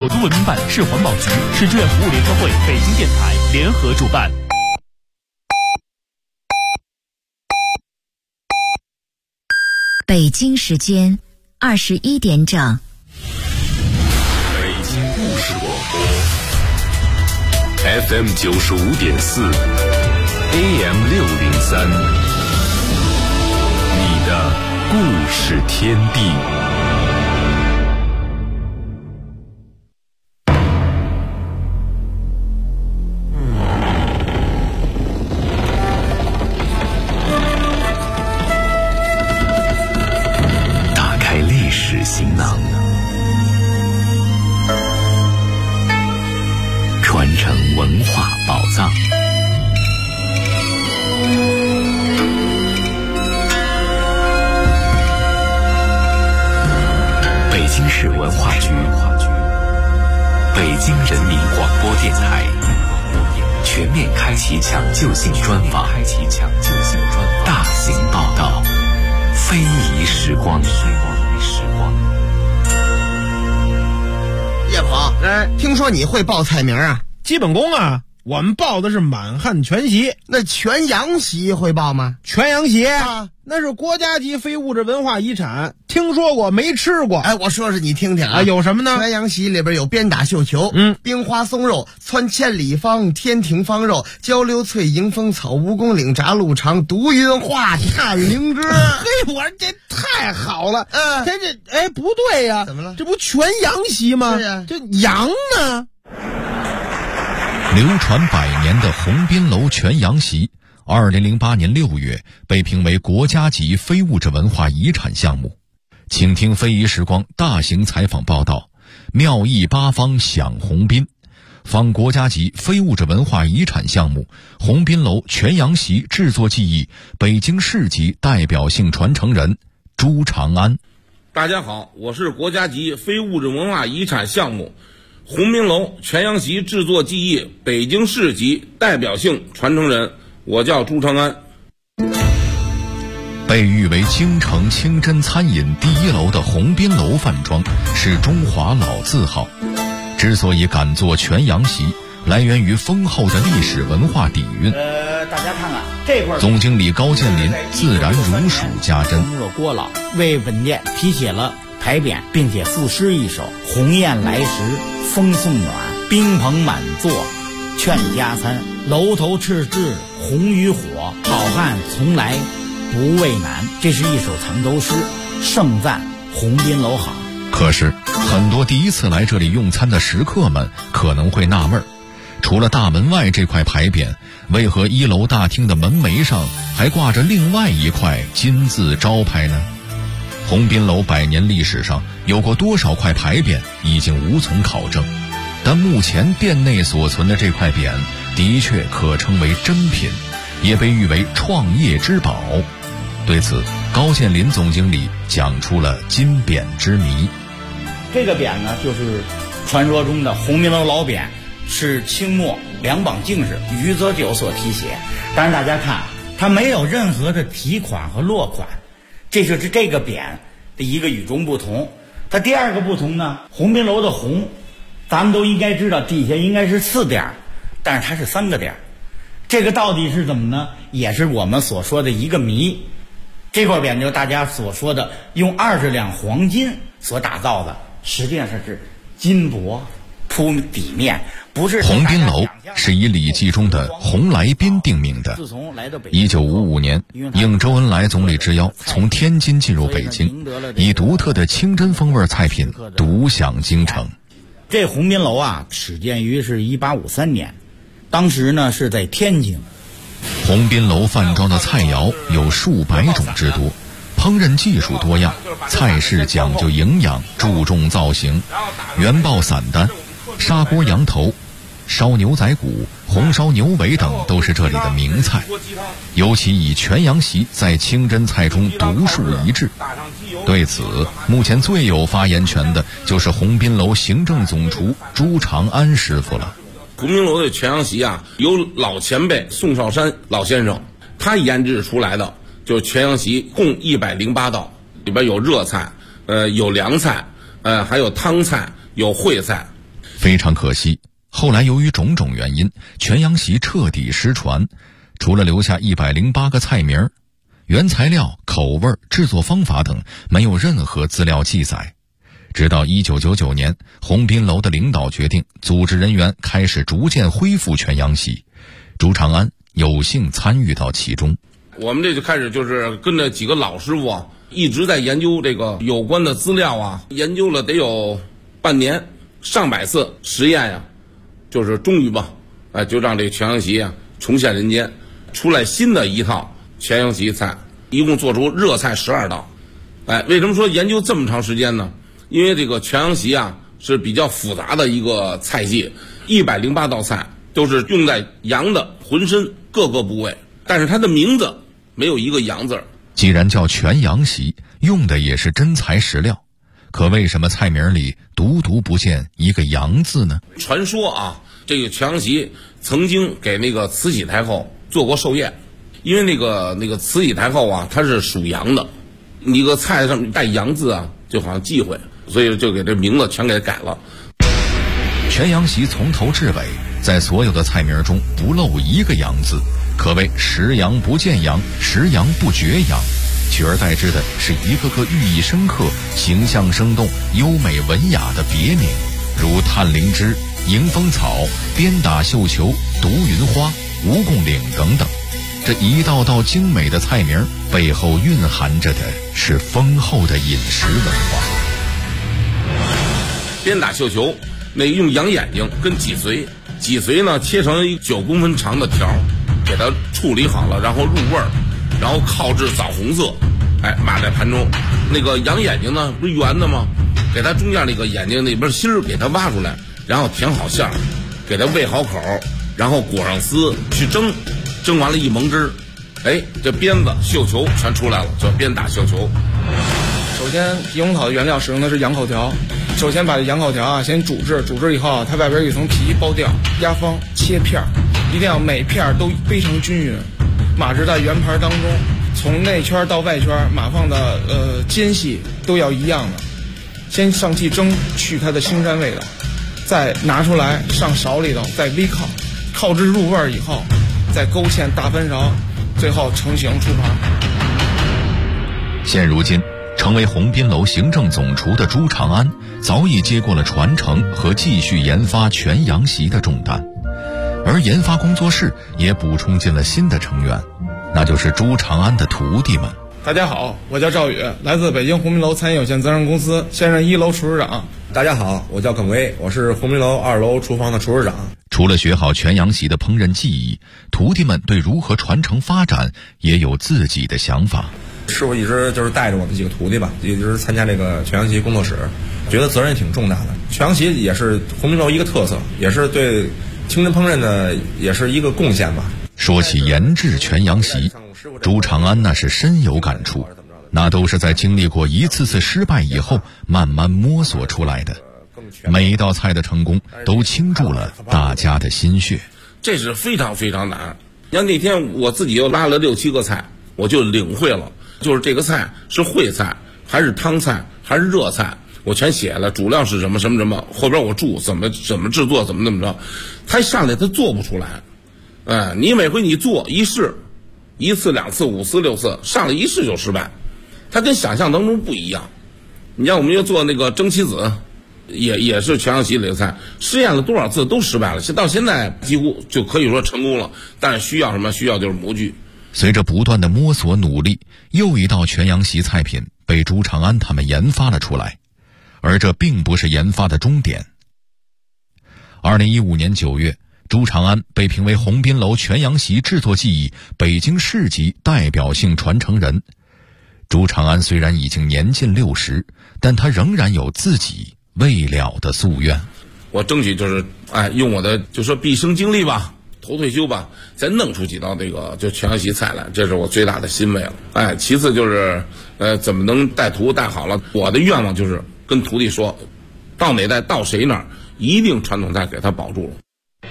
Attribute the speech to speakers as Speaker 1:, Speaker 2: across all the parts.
Speaker 1: 都文明办、市环保局、市志愿服务联合会、北京电台联合主办。
Speaker 2: 北京时间21点整。
Speaker 3: 北京故事广播 FM 95.4 AM 603，你的故事天地。打开历史行囊，传承文化宝藏。北京市文化局、北京人民广播电台全面开启抢救性专访，大型报道，非遗时光。
Speaker 4: 叶鹏，听说你会报菜名啊？
Speaker 5: 基本功啊，我们报的是满汉全席。
Speaker 4: 那全羊席会报吗？
Speaker 5: 全羊席
Speaker 4: 啊，
Speaker 5: 那是国家级非物质文化遗产，听说过没吃过？
Speaker 4: 哎，我说说你听听啊，
Speaker 5: 有什么呢？
Speaker 4: 全羊席里边有鞭打绣球，冰花松肉、窜千里芳、天庭芳肉、焦溜脆、迎风草、蜈蚣岭炸鹿肠、毒晕化、探灵芝。
Speaker 5: 嘿，我说这太好了，这不对呀，
Speaker 4: 怎么了？
Speaker 5: 这不全羊席吗？
Speaker 4: 对呀，
Speaker 5: 这羊呢？
Speaker 6: 流传100年的鸿宾楼全羊席，2008年6月被评为国家级非物质文化遗产项目。请听非遗时光大型采访报道，妙意八方享鸿宾，访国家级非物质文化遗产项目鸿宾楼全羊席制作技艺北京市级代表性传承人朱长安。
Speaker 7: 大家好，我是国家级非物质文化遗产项目鸿宾楼全羊席制作技艺北京市级代表性传承人，我叫朱长安。
Speaker 6: 被誉为京城清真餐饮第一楼的鸿宾楼饭庄是中华老字号，之所以敢做全羊席，来源于丰厚的历史文化底蕴。
Speaker 8: 大家看看这块，
Speaker 6: 总经理高建林自然如数家珍。
Speaker 8: 郭老为本店题写了牌匾，并且赋诗一首：鸿雁来时风送暖，宾朋满座劝加餐，楼头赤志红于火，好汉从来不畏难。这是一首藏州诗，盛赞鸿宾楼好。
Speaker 6: 可是很多第一次来这里用餐的食客们可能会纳闷，除了大门外这块牌匾，为何1楼大厅的门楣上还挂着另外一块金字招牌呢？鸿宾楼100年历史上有过多少块牌匾已经无从考证，但目前店内所存的这块匾的确可称为珍品，也被誉为创业之宝。对此，高建林总经理讲出了金匾之谜。
Speaker 8: 这个匾呢，就是传说中的鸿宾楼老匾，是清末两榜进士余则九所题写。当然大家看，它没有任何的题款和落款，这就是这个匾的一个与众不同。它第二个不同呢，鸿宾楼的鸿，咱们都应该知道底下应该是4点，但是它是3个点。这个到底是怎么呢？也是我们所说的一个谜。这块匾就是大家所说的用20两黄金所打造的，实际上是金箔铺底面，不是。
Speaker 6: 鸿宾楼是以《礼记》中的鸿来宾定名的。1955年，应周恩来总理之邀，从天津进入北京，以独特的清真风味菜品独享京城。
Speaker 8: 这鸿宾楼啊，始建于是1853年，当时呢是在天津。
Speaker 6: 鸿宾楼饭庄的菜肴有数百种之多，烹饪技术多样，菜式讲究营养，注重造型。原爆散丹、砂锅羊头、烧牛仔骨、红烧牛尾等都是这里的名菜，尤其以全羊席在清真菜中独树一帜。对此，目前最有发言权的就是鸿宾楼行政总厨朱长安师傅了。
Speaker 7: 鸿宾楼的全羊席啊，由老前辈宋少山老先生他研制出来的，就是全羊席共108道，里边有热菜，有凉菜，还有汤菜，有烩菜。
Speaker 6: 非常可惜，后来由于种种原因，全羊席彻底失传，除了留下108个菜名，原材料、口味、制作方法等没有任何资料记载。直到1999年，鸿宾楼的领导决定，组织人员开始逐渐恢复全羊席。朱长安有幸参与到其中。
Speaker 7: 我们这就开始就是跟着几个老师傅啊，一直在研究这个有关的资料啊，研究了得有半年，上百次实验呀，就是终于吧，就让这个全羊席啊重现人间，出来新的一套全羊席菜，一共做出热菜12道。为什么说研究这么长时间呢？因为这个全羊席啊是比较复杂的一个菜系，108道菜都是用在羊的浑身各个部位，但是它的名字没有一个羊字。
Speaker 6: 既然叫全羊席，用的也是真材实料，可为什么菜名里独不见一个羊字呢？
Speaker 7: 传说啊，这个全羊席曾经给那个慈禧太后做过寿宴，因为那个慈禧太后啊，她是属羊的，一个菜上面带羊字啊，就好像忌讳，所以就给这名字全给改了。
Speaker 6: 全羊席从头至尾，在所有的菜名中不漏一个羊字，可谓食羊不见羊，食羊不觉羊，取而代之的是一个个寓意深刻、形象生动、优美文雅的别名，如探灵芝、迎风草、鞭打绣球、毒云花、蜈蚣岭等等。这一道道精美的菜名背后蕴含着的是丰厚的饮食文化。
Speaker 7: 鞭打绣球，那用羊眼睛跟脊髓，脊髓呢切成9公分长的条，给它处理好了，然后入味儿，然后烤至枣红色，码在盘中。那个羊眼睛呢不是圆的吗？给它中间那个眼睛那边芯儿给它挖出来，然后填好馅儿，给它喂好口，然后裹上丝去蒸，蒸完了一蒙汁，这鞭子绣球全出来了，叫鞭打绣球。
Speaker 9: 首先皮红草的原料使用的是羊口条，首先把羊口条啊先煮制之以后，它外边有一层皮剥掉，压方切片，一定要每片都非常均匀，码制在圆盘当中，从内圈到外圈码放的间隙都要一样的。先上气蒸去它的腥膻味道，再拿出来上勺里头，再微烤，烤至入味以后，再勾芡大翻勺，最后成型出盘。
Speaker 6: 现如今成为鸿宾楼行政总厨的朱长安，早已接过了传承和继续研发全羊席的重担，而研发工作室也补充进了新的成员，那就是朱长安的徒弟们。
Speaker 9: 大家好，我叫赵宇，来自北京鸿宾楼餐饮有限责任公司，现任1楼厨师长。
Speaker 10: 大家好，我叫耿威，我是鸿宾楼2楼厨房的厨师长。
Speaker 6: 除了学好全羊席的烹饪技艺，徒弟们对如何传承发展也有自己的想法。
Speaker 10: 师傅一直就是带着我们几个徒弟吧，一直参加这个全羊席工作室，觉得责任挺重大的。全羊席也是鸿宾楼一个特色，也是对清真烹饪的也是一个贡献吧。
Speaker 6: 说起研制全羊席，朱长安那是深有感触，那都是在经历过一次次失败以后慢慢摸索出来的。每一道菜的成功都倾注了大家的心血，
Speaker 7: 这是非常非常难。你看那天我自己又拉了6、7个菜，我就领会了，就是这个菜是烩菜还是汤菜还是热菜，我全写了，主料是什么什么什么，后边我注怎么制作，怎么着。他上来他做不出来，你每回你做一试，1次、2次、5次、6次，上来一试就失败，它跟想象当中不一样。你像我们又做那个蒸棋子，也是全羊席里的菜，试验了多少次都失败了，到现在几乎就可以说成功了，但是需要什么？需要就是模具。
Speaker 6: 随着不断的摸索努力，又一道全羊席菜品被朱长安他们研发了出来，而这并不是研发的终点。2015年9月，朱长安被评为鸿宾楼全羊席制作技艺北京市级代表性传承人。朱长安虽然已经年近60，但他仍然有自己未了的夙愿。
Speaker 7: 我争取就是用我的就说毕生精力吧，头退休吧，再弄出几道这个就全羊席菜来，这是我最大的欣慰了。其次就是怎么能带徒带好了。我的愿望就是跟徒弟说，到哪代到谁那儿，一定传统菜给他保住了。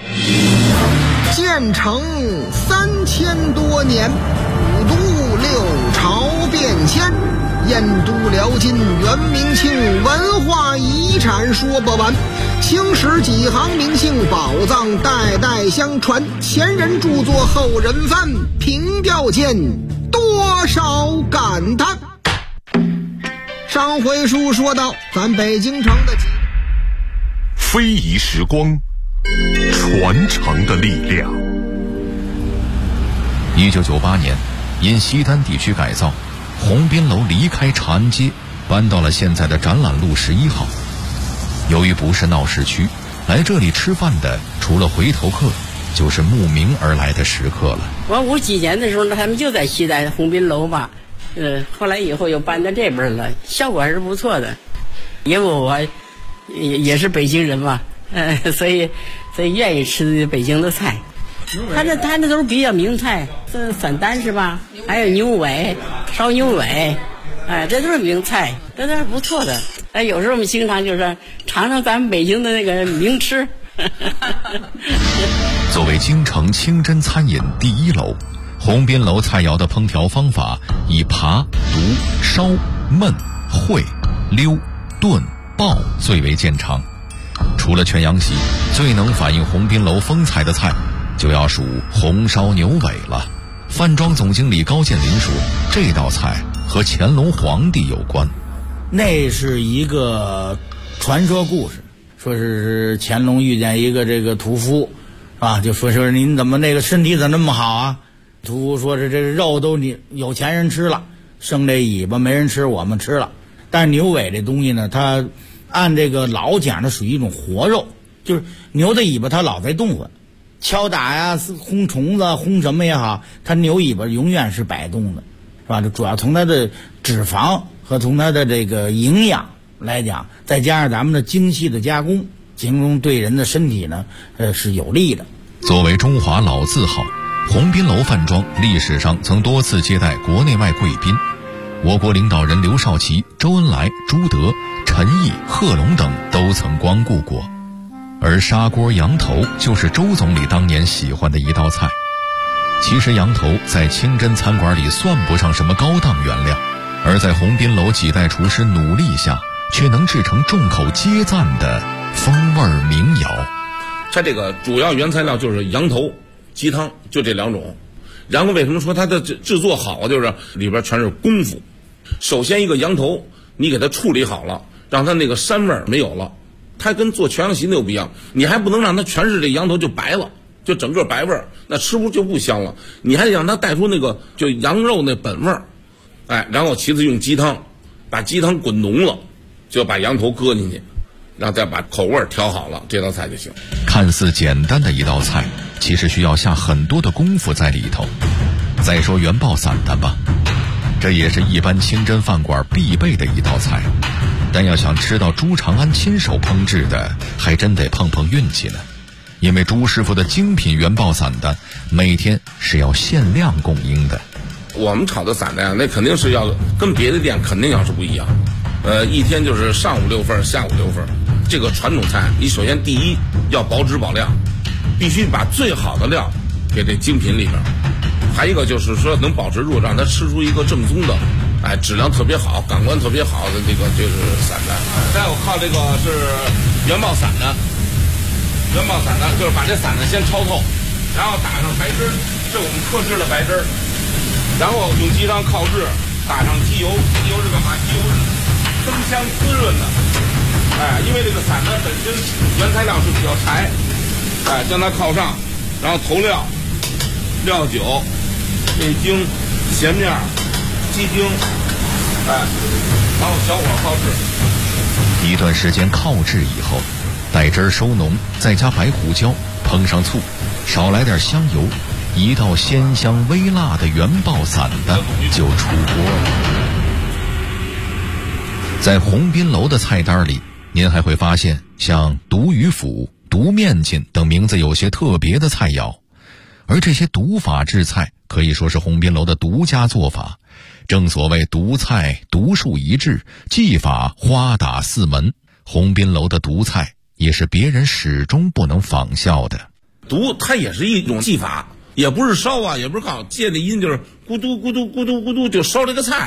Speaker 4: 建成3000多年，5都6朝变迁，
Speaker 11: 燕都辽金元明清文化遗产说不完，青史几行名姓宝藏代代相传，前人著作后人翻，凭吊间多少感叹。上回书说到咱北京城的
Speaker 12: 非遗时光，传承的力量。
Speaker 6: 1998年，因西单地区改造，鸿宾楼离开长安街，搬到了现在的展览路11号。由于不是闹市区，来这里吃饭的除了回头客，就是慕名而来的食客了。
Speaker 13: 我57年的时候呢，他们就在西单鸿宾楼嘛，后来以后又搬到这边了，效果还是不错的。因为我也是北京人嘛，所以愿意吃北京的菜。他那都是比较名菜，散丹是吧？还有牛尾、烧牛尾，这都是名菜，这都是不错的。有时候我们经常就是尝尝咱们北京的那个名吃。
Speaker 6: 作为京城清真餐饮第一楼，鸿宾楼菜肴的烹调方法以扒、毒、烧、焖、烩、溜、炖、爆最为见长。除了全羊席，最能反映鸿宾楼风采的菜就要数红烧牛尾了。饭庄总经理高建林说，这道菜和乾隆皇帝有关。
Speaker 8: 那是一个传说故事，说是乾隆遇见一个这个屠夫啊，就说您怎么那个身体怎么那么好啊？屠夫说这肉都你有钱人吃了，剩这尾巴没人吃，我们吃了。但是牛尾这东西呢，它按这个老讲，它属于一种活肉，就是牛的尾巴它老在动换，敲打呀、轰虫子、轰什么也好，它牛尾巴永远是摆动的，是吧？这主要从它的脂肪和从它的这个营养来讲，再加上咱们的精细的加工，形容对人的身体呢，是有利的。
Speaker 6: 作为中华老字号，鸿宾楼饭庄历史上曾多次接待国内外贵宾，我国领导人刘少奇、周恩来、朱德、陈毅、贺龙等都曾光顾过。而砂锅羊头就是周总理当年喜欢的一道菜。其实羊头在清真餐馆里算不上什么高档原料，而在鸿宾楼几代厨师努力下，却能制成众口皆赞的风味民谣。
Speaker 7: 它这个主要原材料就是羊头、鸡汤，就这两种。然后为什么说它的制作好，就是里边全是功夫。首先一个羊头，你给它处理好了，让它那个膻味没有了。它跟做全羊席那又不一样，你还不能让它全是这羊头就白了，就整个白味儿，那吃不就不香了。你还得让它带出那个就羊肉那本味儿，然后其次用鸡汤，把鸡汤滚浓了，就把羊头搁进去，然后再把口味调好了，这道菜就行。
Speaker 6: 看似简单的一道菜，其实需要下很多的功夫在里头。再说元爆散丹吧，这也是一般清真饭馆必备的一道菜，但要想吃到朱长安亲手烹制的，还真得碰碰运气呢。因为朱师傅的精品元爆散丹每天是要限量供应的。
Speaker 7: 我们炒的散丹那肯定是要跟别的店肯定要是不一样，一天就是上午6份，下午6份。这个传统菜，你首先第一要保质保量，必须把最好的料给这精品里边。还一个就是说能保持住，让它吃出一个正宗的，质量特别好、感官特别好的这个就是散丹。再有靠这个是元爆散丹，元爆散丹就是把这散丹先焯透，然后打上白汁，是我们特制的白汁，然后用鸡汤烤制，打上鸡油，鸡油是干嘛？鸡油是增香滋润的。因为这个散丹本身原材料是比较柴，将它靠上，然后投料、料酒、味精、咸面、鸡精，然后小火烤制。
Speaker 6: 一段时间烤制以后，待汁收浓，再加白胡椒，烹上醋，少来点香油，一道鲜香微辣的元爆散丹就出锅了。在鸿宾楼的菜单里，您还会发现像毒鱼腐、毒面筋等名字有些特别的菜肴，而这些毒法制菜可以说是鸿宾楼的独家做法。正所谓毒菜独树一帜，技法花打4门，鸿宾楼的毒菜也是别人始终不能仿效的。
Speaker 7: 毒它也是一种技法，也不是烧啊，也不是烤，借的音就是咕嘟咕嘟咕嘟咕嘟就烧这个菜，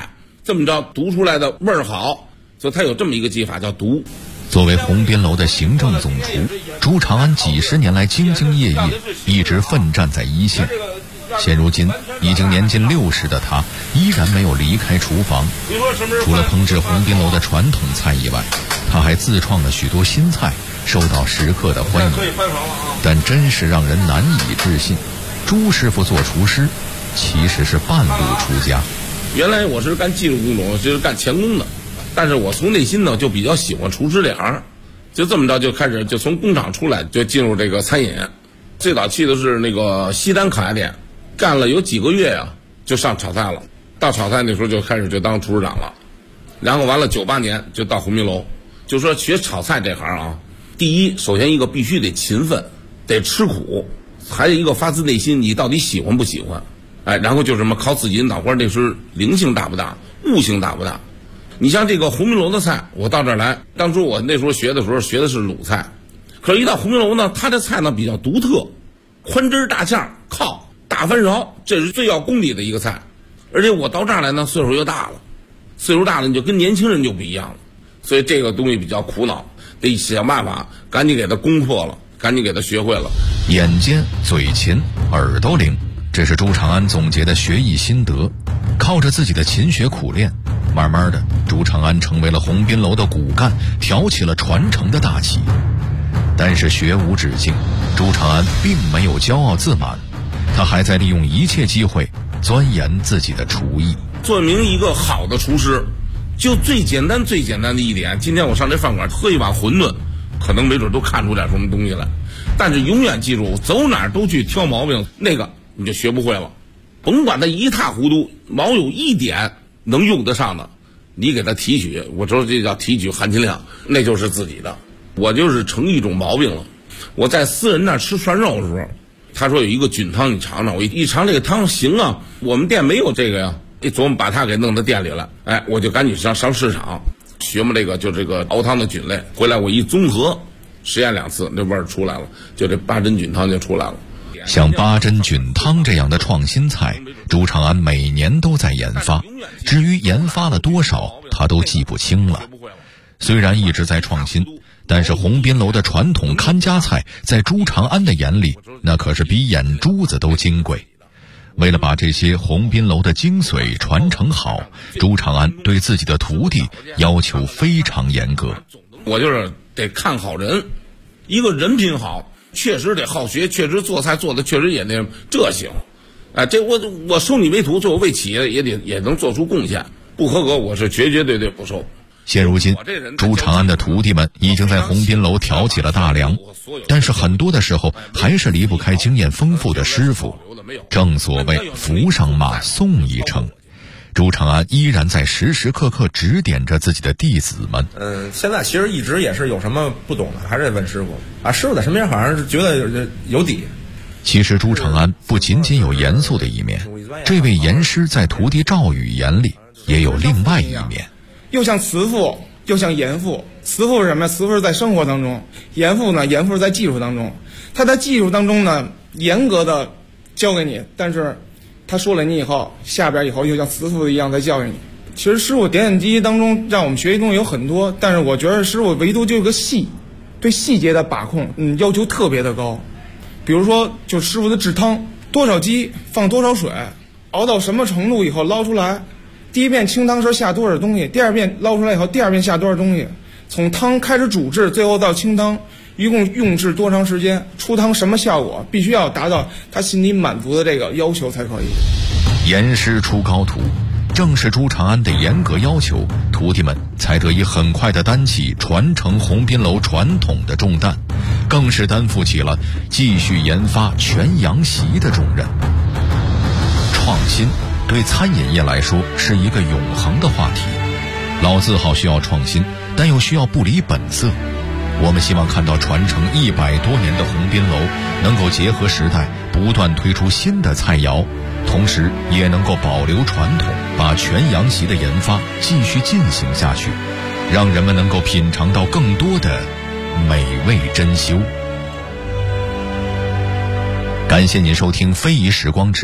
Speaker 7: 这么着读出来的味儿好，所以它有这么一个技法叫读。
Speaker 6: 作为鸿宾楼的行政总厨，朱长安几十年来兢兢业业，一直奋战在一线。现如今已经年近60的他，依然没有离开厨房。除了烹制鸿宾楼的传统菜以外，他还自创了许多新菜，受到食客的欢迎。但真是让人难以置信，朱师傅做厨师其实是半路出家。
Speaker 7: 原来我是干技术工种，就是干钳工的，但是我从内心呢就比较喜欢厨师这行，就这么着就开始就从工厂出来就进入这个餐饮。最早去的是那个西单烤鸭店，干了有几个月呀，就上炒菜了。到炒菜那时候就开始就当厨师长了，然后完了98年就到鸿宾楼。就说学炒菜这行啊，第一，首先一个必须得勤奋，得吃苦，还有一个发自内心你到底喜欢不喜欢。然后就是什么靠自己的脑瓜，这是灵性大不大，悟性大不大。你像这个鸿宾楼的菜，我到这儿来，当初我那时候学的时候学的是鲁菜，可是一到鸿宾楼呢，它的菜呢比较独特，宽汁大酱靠大翻勺，这是最要功底的一个菜。而且我到这儿来呢，岁数又大了，岁数大了你就跟年轻人就不一样了，所以这个东西比较苦恼，得想办法赶紧给它攻破了，赶紧给它学会了。
Speaker 6: 眼尖嘴勤耳朵灵，这是朱长安总结的学艺心得。靠着自己的勤学苦练，慢慢的朱长安成为了鸿宾楼的骨干，挑起了传承的大旗。但是学无止境，朱长安并没有骄傲自满，他还在利用一切机会钻研自己的厨艺。
Speaker 7: 做明一个好的厨师，就最简单的一点，今天我上这饭馆喝一碗馄饨，可能没准都看出点什么东西来，但是永远记住，走哪儿都去挑毛病，那个你就学不会了。甭管他一塌糊涂，毛有一点能用得上的，你给他提取，我说这叫提取含金量，那就是自己的。我就是成一种毛病了。我在私人那儿吃涮肉的时候，他说有一个菌汤你尝尝，我一尝这个汤行啊，我们店没有这个呀，一琢磨把它给弄到店里了，我就赶紧上市场学嘛这个就这个熬汤的菌类，回来我一综合实验2次，那味儿出来了，就这八珍菌汤就出来了。
Speaker 6: 像八珍菌汤这样的创新菜，朱长安每年都在研发，至于研发了多少他都记不清了。虽然一直在创新，但是鸿宾楼的传统看家菜在朱长安的眼里那可是比眼珠子都金贵。为了把这些鸿宾楼的精髓传承好，朱长安对自己的徒弟要求非常严格。
Speaker 7: 我就是得看好人，一个人品好，确实得好学，确实做菜做的确实也那这行，这我收你为徒，最后为企业也能做出贡献，不合格我是绝对不收。
Speaker 6: 现如今，朱长安的徒弟们已经在鸿宾楼挑起了大梁，但是很多的时候还是离不开经验丰富的师傅。正所谓扶上马送一程，朱长安依然在时时刻刻指点着自己的弟子们。
Speaker 10: 现在其实一直也是有什么不懂的，还是得问师傅啊。师傅在身边好像是觉得有底。
Speaker 6: 其实朱长安不仅仅有严肃的一面，这位严师在徒弟赵宇眼里也有另外一面。
Speaker 9: 又像慈父，又像严父。慈父是什么？慈父是在生活当中，严父呢？严父是在技术当中。他在技术当中呢，严格的教给你，但是他说了你以后，下边以后又像慈父一样在教育你。其实师傅点点滴滴当中让我们学习东西有很多，但是我觉得师傅唯独就有个细，对细节的把控，要求特别的高。比如说，就师傅的制汤，多少鸡放多少水，熬到什么程度以后捞出来。第一遍清汤时下多少东西，第二遍捞出来以后，第二遍下多少东西，从汤开始煮制，最后到清汤，一共用制多长时间，出汤什么效果，必须要达到他心里满足的这个要求才可以。
Speaker 6: 严师出高徒，正是朱长安的严格要求，徒弟们才得以很快地担起传承鸿宾楼传统的重担，更是担负起了继续研发全羊席的重任。创新对餐饮业来说是一个永恒的话题，老字号需要创新，但又需要不离本色。我们希望看到传承100多年的鸿宾楼能够结合时代，不断推出新的菜肴，同时也能够保留传统，把全羊席的研发继续进行下去，让人们能够品尝到更多的美味珍馐。感谢您收听非遗时光之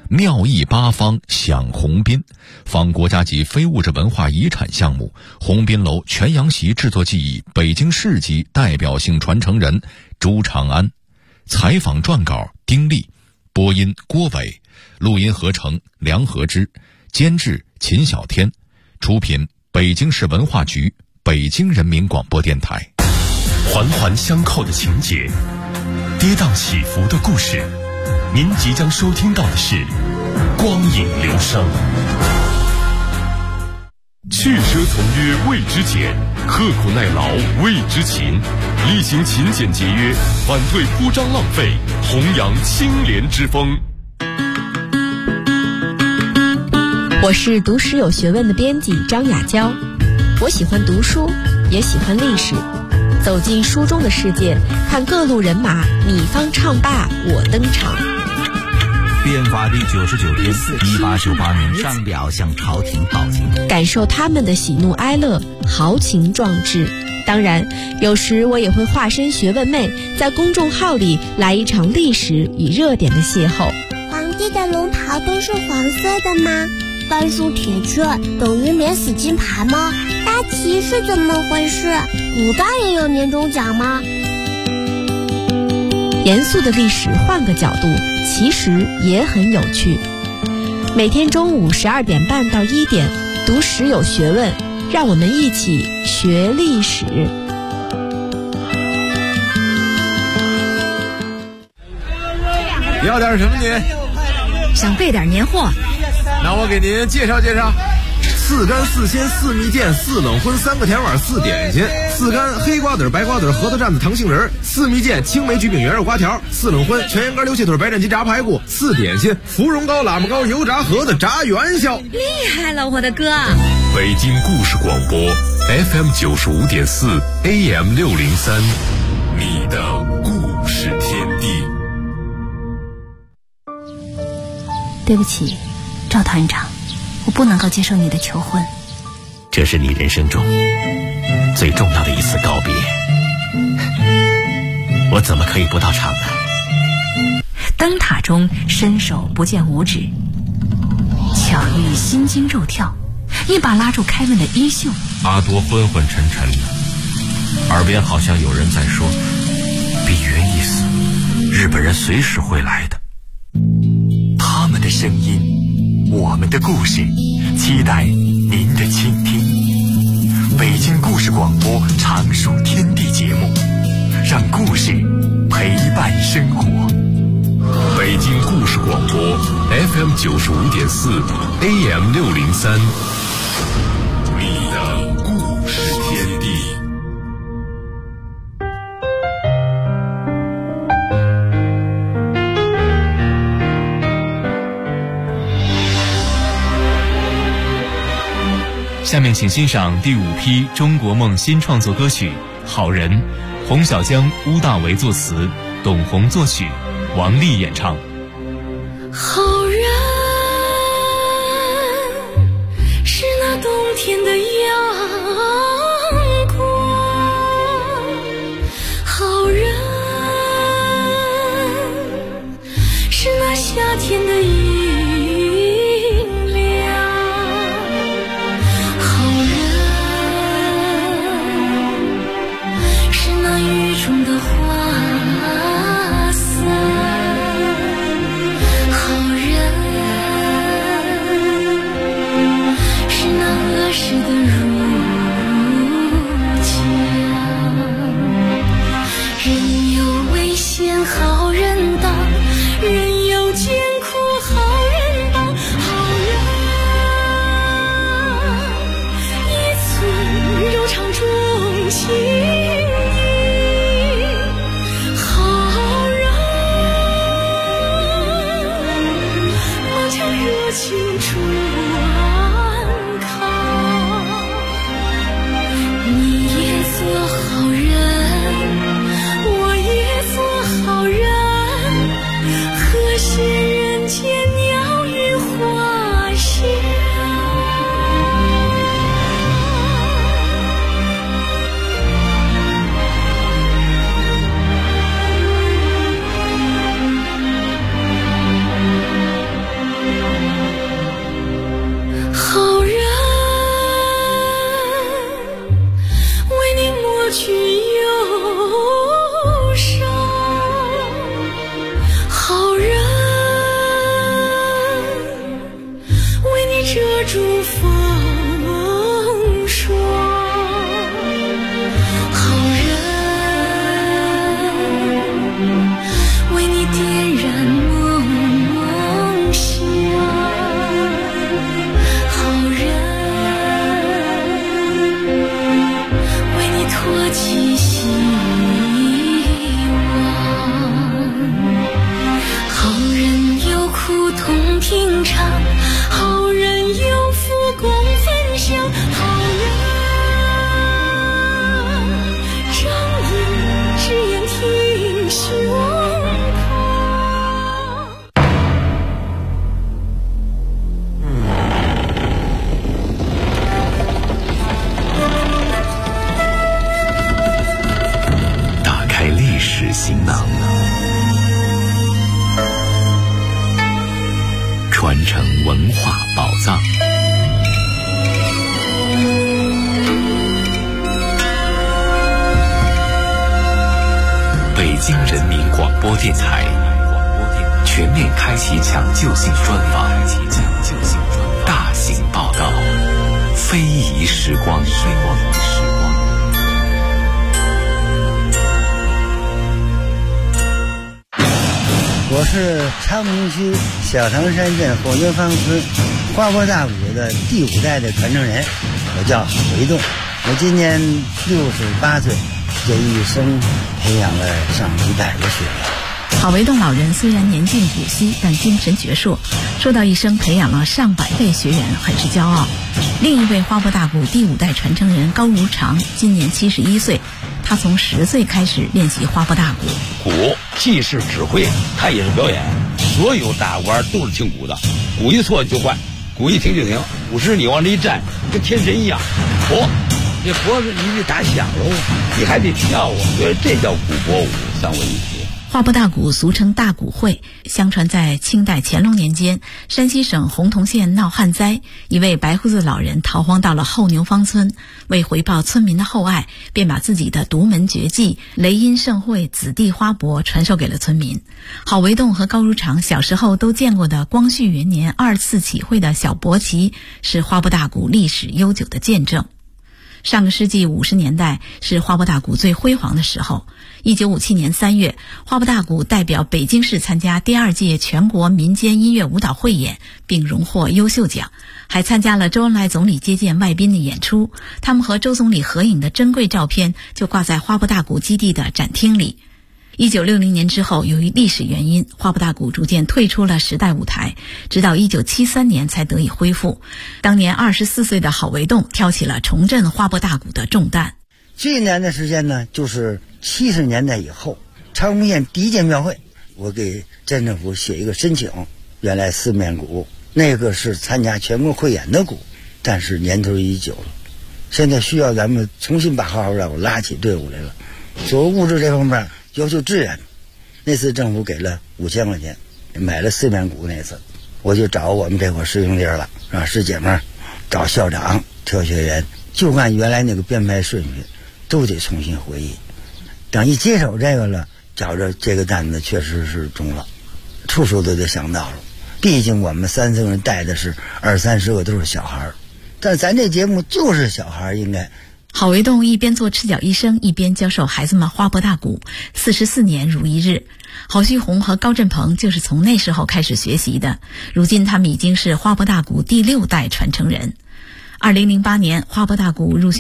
Speaker 6: 妙意八方享鸿宾，仿国家级非物质文化遗产项目鸿宾楼全羊席制作技艺北京市级代表性传承人朱长安，采访撰稿丁力，播音郭伟，录音合成梁和之，监制秦小天，出品北京市文化局、北京人民广播电台。
Speaker 12: 环环相扣的情节，跌宕起伏的故事，您即将收听到的是光影流声。去奢从约谓之俭，刻苦耐劳谓之勤，力行勤俭节约，反对铺张浪费，弘扬清廉之风。
Speaker 14: 我是读史有学问的编辑张雅娇，我喜欢读书，也喜欢历史。走进书中的世界，看各路人马你方唱罢我登场。
Speaker 15: 变法第99天，1898年上表向朝廷报警，
Speaker 14: 感受他们的喜怒哀乐，豪情壮志。当然，有时我也会化身学问妹，在公众号里来一场历史与热点的邂逅。
Speaker 16: 皇帝的龙袍都是黄色的吗？半数铁券等于免死金牌吗？大旗是怎么回事？古代也有年终奖吗？
Speaker 14: 严肃的历史换个角度，其实也很有趣。每天中午12点半到1点，读史有学问，让我们一起学历史。
Speaker 17: 要点什么您？
Speaker 2: 想备点年货。
Speaker 17: 那我给您介绍介绍：4干4鲜4蜜饯4冷荤3个甜碗4点心，4干黑瓜子白瓜子核桃蘸子糖杏仁，4蜜饯青梅橘饼圆肉瓜条，4冷荤全羊肝溜切腿白斩鸡炸排骨，4点心芙蓉糕喇嘛糕油炸盒子炸元宵。
Speaker 2: 厉害了，我的哥！
Speaker 12: 北京故事广播 FM 95.4 AM 603，你的故事天地。
Speaker 18: 对不起，赵团长，我不能够接受你的求婚。
Speaker 19: 这是你人生中最重要的一次告别，我怎么可以不到场呢？
Speaker 18: 灯塔中伸手不见五指，巧遇心惊肉跳，一把拉住凯文的衣袖。
Speaker 20: 阿多昏昏沉沉的，耳边好像有人在说：比云一死，日本人随时会来的。
Speaker 19: 他们的声音，我们的故事，期待您的倾听。北京故事广播常数天地节目，让故事陪伴生活。
Speaker 12: 北京故事广播 FM 95.4 AM 603，你的故事天地。
Speaker 1: 下面请欣赏第5批中国梦新创作歌曲《好人》，洪小江、乌大为作词，董宏作曲，王丽演唱。
Speaker 21: 好人是那冬天的阳光，好人是那夏天的阴凉，好人是那雨中的花伞，好人是那恶世的如
Speaker 19: 传承文化宝藏。北京人民广播电台全面开启抢救性专访，大型报道，非遗时光。
Speaker 3: 我是昌平区小唐山镇火牛坊村花坡大鼓的第5代的传承人，我叫韦栋，我今年68岁，这一生培养了上100个学员。
Speaker 18: 郝维栋老人虽然年近古稀，但精神矍铄，说到一生培养了上百位学员，很是骄傲。另一位花坡大鼓第5代传承人高如常，今年71岁，他从10岁开始练习花坡大鼓。
Speaker 22: 鼓既是指挥，它也是表演，所有大鼓都是听鼓的，鼓一错就换，鼓一停就停，鼓时你往这一站，跟天神一样，这脖子你得打响喽，你还得跳啊，所以这叫鼓脖舞三位一体。
Speaker 18: 花坡大鼓俗称大鼓会，相传在清代乾隆年间，山西省洪洞县闹旱灾，一位白胡子老人逃荒到了后牛坊村，为回报村民的厚爱，便把自己的独门绝技雷音盛会子弟花帛传授给了村民。郝维栋和高如常小时候都见过的光绪元年2次起会的小国旗，是花坡大鼓历史悠久的见证。上个世纪50年代是花坡大鼓最辉煌的时候。1957年3月，花坡大鼓代表北京市参加第2届全国民间音乐舞蹈汇演，并荣获优秀奖，还参加了周恩来总理接见外宾的演出。他们和周总理合影的珍贵照片就挂在花坡大鼓基地的展厅里。1960年之后，由于历史原因，花坡大鼓逐渐退出了时代舞台，直到1973年才得以恢复。当年24岁的郝维栋挑起了重振花坡大鼓的重担。
Speaker 3: 最难的时间呢，就是70年代以后，昌平县第1届庙会，我给镇政府写一个申请，原来4面鼓，那个是参加全国汇演的鼓，但是年头已久了，现在需要咱们重新把花坡大鼓拉起队伍来了。所谓物质这方面要求支援，那次政府给了5000块钱，买了4面鼓。那次我就找我们这伙师兄弟了，让师姐们找校长挑学员，就按原来那个编排顺序都得重新回忆。等一接手这个了，觉着这个担子确实是重了，处处都得想到了。毕竟我们3僧人带的是20-30个都是小孩，但咱这节目就是小孩应该。
Speaker 18: 郝维栋一边做赤脚医生，一边教授孩子们花坡大鼓，44年如一日。郝旭红和高振鹏就是从那时候开始学习的，如今他们已经是花坡大鼓第6代传承人。2008年，花坡大鼓入选